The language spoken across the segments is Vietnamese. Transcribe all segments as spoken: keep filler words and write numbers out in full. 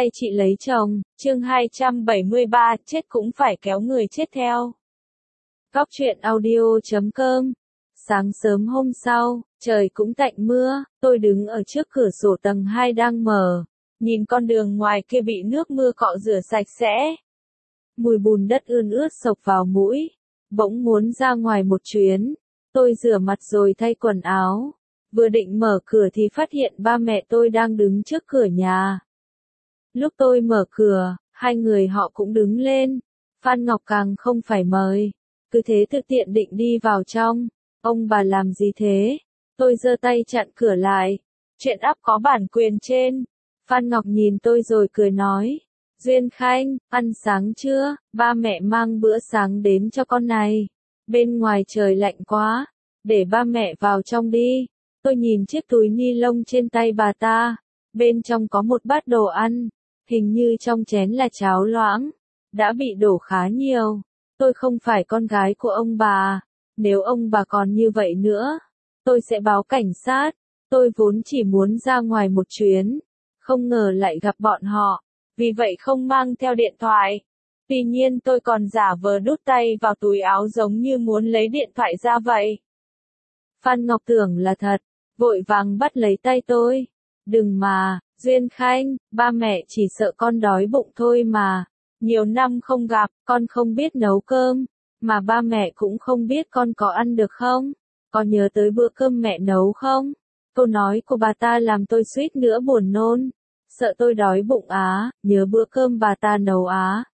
hay chị lấy chồng, chương hai trăm bảy mươi ba, chết cũng phải kéo người chết theo. Góc truyện audio chấm com. Sáng sớm hôm sau, trời cũng tạnh mưa, tôi đứng ở trước cửa sổ tầng hai đang mở, nhìn con đường ngoài kia bị nước mưa cọ rửa sạch sẽ. Mùi bùn đất ươn ướt xộc vào mũi, bỗng muốn ra ngoài một chuyến. Tôi rửa mặt rồi thay quần áo, vừa định mở cửa thì phát hiện ba mẹ tôi đang đứng trước cửa nhà. Lúc tôi mở cửa, hai người họ cũng đứng lên. Phan Ngọc càng không phải mời, cứ thế tự tiện định đi vào trong. Ông bà làm gì thế? Tôi giơ tay chặn cửa lại. Chuyện ắp có bản quyền trên. Phan Ngọc nhìn tôi rồi cười nói. Duyên Khanh, ăn sáng chưa? Ba mẹ mang bữa sáng đến cho con này. Bên ngoài trời lạnh quá. Để ba mẹ vào trong đi. Tôi nhìn chiếc túi ni lông trên tay bà ta. Bên trong có một bát đồ ăn. Hình như trong chén là cháo loãng. Đã bị đổ khá nhiều. Tôi không phải con gái của ông bà. Nếu ông bà còn như vậy nữa, tôi sẽ báo cảnh sát. Tôi vốn chỉ muốn ra ngoài một chuyến. Không ngờ lại gặp bọn họ. Vì vậy không mang theo điện thoại. Tuy nhiên tôi còn giả vờ đút tay vào túi áo giống như muốn lấy điện thoại ra vậy. Phan Ngọc tưởng là thật. Vội vàng bắt lấy tay tôi. Đừng mà, Duyên Khanh, ba mẹ chỉ sợ con đói bụng thôi mà. Nhiều năm không gặp, con không biết nấu cơm. Mà ba mẹ cũng không biết con có ăn được không? Có nhớ tới bữa cơm mẹ nấu không? Câu nói của bà ta làm tôi suýt nữa buồn nôn. Sợ tôi đói bụng á, nhớ bữa cơm bà ta nấu á.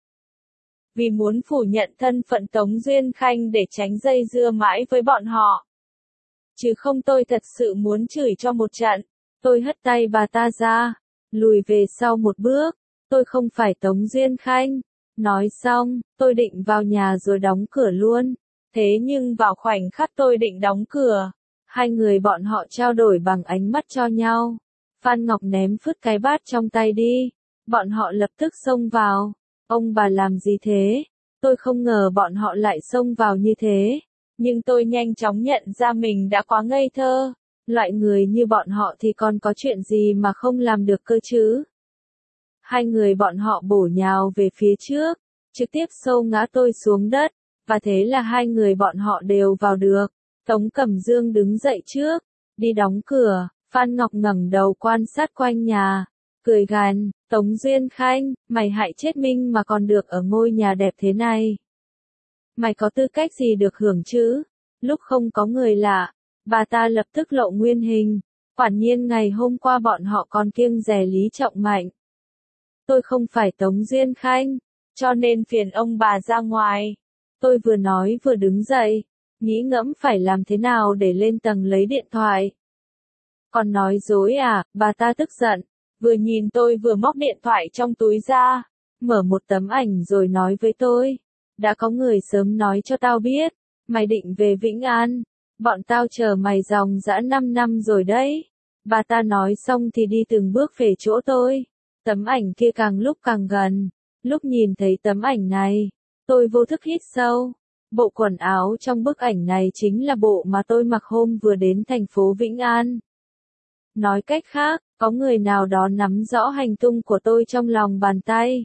Vì muốn phủ nhận thân phận Tống Duyên Khanh để tránh dây dưa mãi với bọn họ. Chứ không tôi thật sự muốn chửi cho một trận. Tôi hất tay bà ta ra, lùi về sau một bước. Tôi không phải Tống Duyên Khanh. Nói xong, tôi định vào nhà rồi đóng cửa luôn. Thế nhưng vào khoảnh khắc tôi định đóng cửa, hai người bọn họ trao đổi bằng ánh mắt cho nhau. Phan Ngọc ném phứt cái bát trong tay đi. Bọn họ lập tức xông vào. Ông bà làm gì thế? Tôi không ngờ bọn họ lại xông vào như thế. Nhưng tôi nhanh chóng nhận ra mình đã quá ngây thơ. Loại người như bọn họ thì còn có chuyện gì mà không làm được cơ chứ? Hai người bọn họ bổ nhào về phía trước, trực tiếp xô ngã tôi xuống đất, và thế là hai người bọn họ đều vào được. Tống Cẩm Dương đứng dậy trước, đi đóng cửa. Phan Ngọc ngẩng đầu quan sát quanh nhà, cười gằn, Tống Duyên Khanh, mày hại chết Minh mà còn được ở ngôi nhà đẹp thế này. Mày có tư cách gì được hưởng chứ? Lúc không có người lạ, bà ta lập tức lộ nguyên hình. Quả nhiên ngày hôm qua bọn họ còn kiêng dè Lý Trọng Mạnh. Tôi không phải Tống Duyên Khanh, cho nên phiền ông bà ra ngoài. Tôi vừa nói vừa đứng dậy, nghĩ ngẫm phải làm thế nào để lên tầng lấy điện thoại. Còn nói dối à, bà ta tức giận, vừa nhìn tôi vừa móc điện thoại trong túi ra, mở một tấm ảnh rồi nói với tôi. Đã có người sớm nói cho tao biết, mày định về Vĩnh An, bọn tao chờ mày dòng dã năm năm rồi đấy. Bà ta nói xong thì đi từng bước về chỗ tôi. Tấm ảnh kia càng lúc càng gần. Lúc nhìn thấy tấm ảnh này, tôi vô thức hít sâu. Bộ quần áo trong bức ảnh này chính là bộ mà tôi mặc hôm vừa đến thành phố Vĩnh An. Nói cách khác, có người nào đó nắm rõ hành tung của tôi trong lòng bàn tay.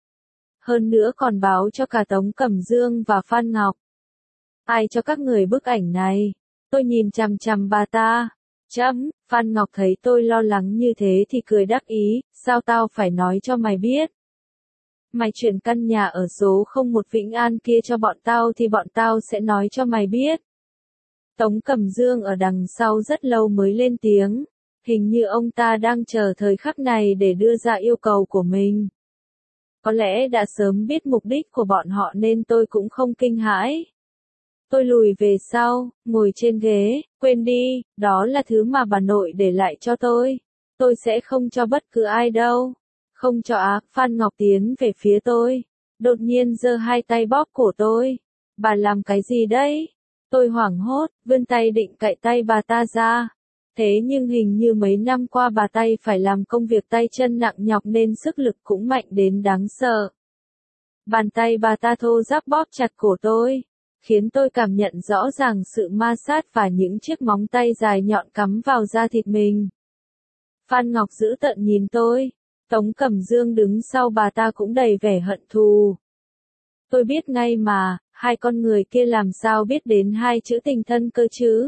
Hơn nữa còn báo cho cả Tống Cẩm Dương và Phan Ngọc. Ai cho các người bức ảnh này? Tôi nhìn chằm chằm bà ta. Chấm, Phan Ngọc thấy tôi lo lắng như thế thì cười đắc ý, sao tao phải nói cho mày biết? Mày chuyển căn nhà ở số không một Vĩnh An kia cho bọn tao thì bọn tao sẽ nói cho mày biết. Tống Cẩm Dương ở đằng sau rất lâu mới lên tiếng, hình như ông ta đang chờ thời khắc này để đưa ra yêu cầu của mình. Có lẽ đã sớm biết mục đích của bọn họ nên tôi cũng không kinh hãi. Tôi lùi về sau, ngồi trên ghế, quên đi, đó là thứ mà bà nội để lại cho tôi. Tôi sẽ không cho bất cứ ai đâu. Không cho á, Phan Ngọc tiến về phía tôi. Đột nhiên giơ hai tay bóp cổ tôi. Bà làm cái gì đấy? Tôi hoảng hốt, vươn tay định cạy tay bà ta ra. Thế nhưng hình như mấy năm qua bà tay phải làm công việc tay chân nặng nhọc nên sức lực cũng mạnh đến đáng sợ. Bàn tay bà ta thô ráp bóp chặt cổ tôi, khiến tôi cảm nhận rõ ràng sự ma sát và những chiếc móng tay dài nhọn cắm vào da thịt mình. Phan Ngọc dữ tợn nhìn tôi, Tống Cẩm Dương đứng sau bà ta cũng đầy vẻ hận thù. Tôi biết ngay mà, hai con người kia làm sao biết đến hai chữ tình thân cơ chứ?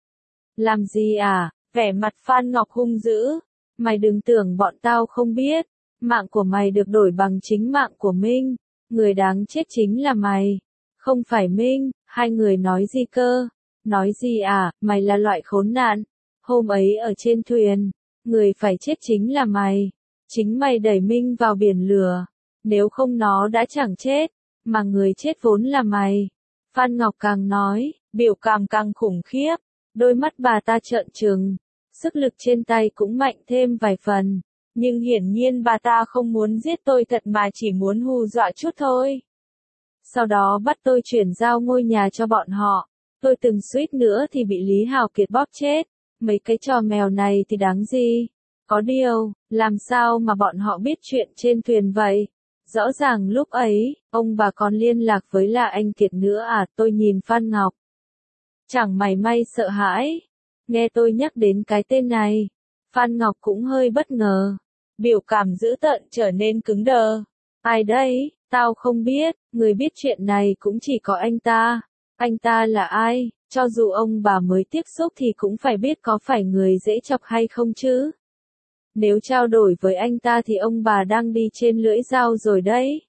Làm gì à? Vẻ mặt Phan Ngọc hung dữ. Mày đừng tưởng bọn tao không biết. Mạng của mày được đổi bằng chính mạng của Minh. Người đáng chết chính là mày. Không phải Minh. Hai người nói gì cơ? Nói gì à? Mày là loại khốn nạn. Hôm ấy ở trên thuyền. Người phải chết chính là mày. Chính mày đẩy Minh vào biển lửa. Nếu không nó đã chẳng chết. Mà người chết vốn là mày. Phan Ngọc càng nói, biểu cảm càng khủng khiếp. Đôi mắt bà ta trợn trừng. Sức lực trên tay cũng mạnh thêm vài phần. Nhưng hiển nhiên bà ta không muốn giết tôi thật mà chỉ muốn hù dọa chút thôi. Sau đó bắt tôi chuyển giao ngôi nhà cho bọn họ. Tôi từng suýt nữa thì bị Lý Hào Kiệt bóp chết. Mấy cái trò mèo này thì đáng gì? Có điều, làm sao mà bọn họ biết chuyện trên thuyền vậy? Rõ ràng lúc ấy, ông bà còn liên lạc với là anh Kiệt nữa à? Tôi nhìn Phan Ngọc. Chẳng mảy may sợ hãi. Nghe tôi nhắc đến cái tên này, Phan Ngọc cũng hơi bất ngờ. Biểu cảm dữ tợn trở nên cứng đờ. Ai đấy? Tao không biết, người biết chuyện này cũng chỉ có anh ta. Anh ta là ai? Cho dù ông bà mới tiếp xúc thì cũng phải biết có phải người dễ chọc hay không chứ. Nếu trao đổi với anh ta thì ông bà đang đi trên lưỡi dao rồi đấy.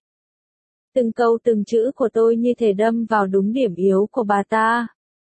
Từng câu từng chữ của tôi như thể đâm vào đúng điểm yếu của bà ta.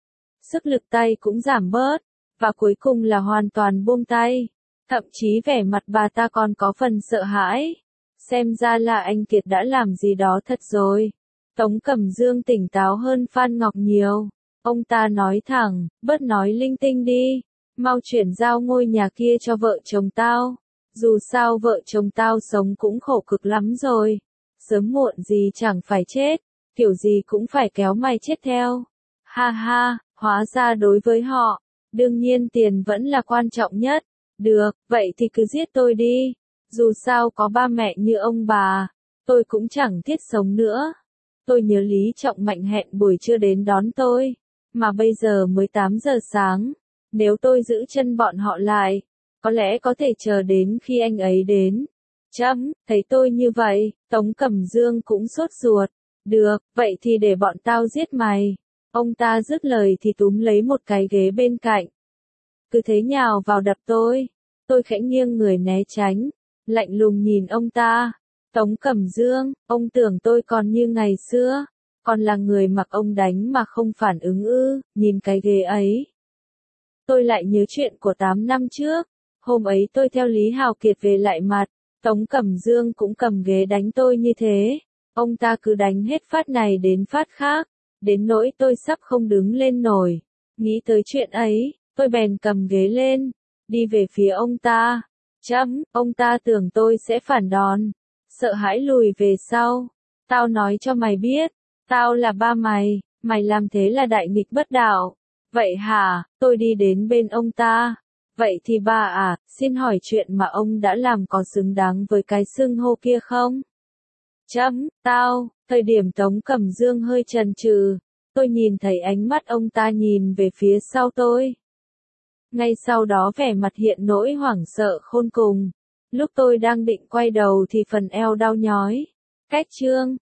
Sức lực tay cũng giảm bớt, và cuối cùng là hoàn toàn buông tay. Thậm chí vẻ mặt bà ta còn có phần sợ hãi. Xem ra là anh Kiệt đã làm gì đó thật rồi. Tống Cẩm Dương tỉnh táo hơn Phan Ngọc nhiều. Ông ta nói thẳng, bớt nói linh tinh đi. Mau chuyển giao ngôi nhà kia cho vợ chồng tao. Dù sao vợ chồng tao sống cũng khổ cực lắm rồi. Sớm muộn gì chẳng phải chết. Kiểu gì cũng phải kéo mày chết theo. Ha ha, hóa ra đối với họ, đương nhiên tiền vẫn là quan trọng nhất. Được, vậy thì cứ giết tôi đi. Dù sao có ba mẹ như ông bà, tôi cũng chẳng thiết sống nữa. Tôi nhớ Lý Trọng Mạnh hẹn buổi trưa đến đón tôi. Mà bây giờ mới tám giờ sáng. Nếu tôi giữ chân bọn họ lại, có lẽ có thể chờ đến khi anh ấy đến. Chấm, thấy tôi như vậy, Tống Cẩm Dương cũng sốt ruột. Được, vậy thì để bọn tao giết mày. Ông ta dứt lời thì túm lấy một cái ghế bên cạnh. Cứ thế nhào vào đập tôi. Tôi khẽ nghiêng người né tránh. Lạnh lùng nhìn ông ta. Tống Cẩm Dương, ông tưởng tôi còn như ngày xưa. Còn là người mặc ông đánh mà không phản ứng ư, nhìn cái ghế ấy. Tôi lại nhớ chuyện của tám năm trước. Hôm ấy tôi theo Lý Hào Kiệt về lại mặt. Tống Cẩm Dương cũng cầm ghế đánh tôi như thế. Ông ta cứ đánh hết phát này đến phát khác. Đến nỗi tôi sắp không đứng lên nổi. Nghĩ tới chuyện ấy, tôi bèn cầm ghế lên. Đi về phía ông ta. Chấm, ông ta tưởng tôi sẽ phản đòn. Sợ hãi lùi về sau. Tao nói cho mày biết. Tao là ba mày. Mày làm thế là đại nghịch bất đạo. Vậy hả? Tôi đi đến bên ông ta. Vậy thì ba à, xin hỏi chuyện mà ông đã làm có xứng đáng với cái xưng hô kia không? Chấm, tao, thời điểm Tống Cẩm Dương hơi chần chừ, tôi nhìn thấy ánh mắt ông ta nhìn về phía sau tôi. Ngay sau đó vẻ mặt hiện nỗi hoảng sợ khôn cùng. Lúc tôi đang định quay đầu thì phần eo đau nhói. Cách chương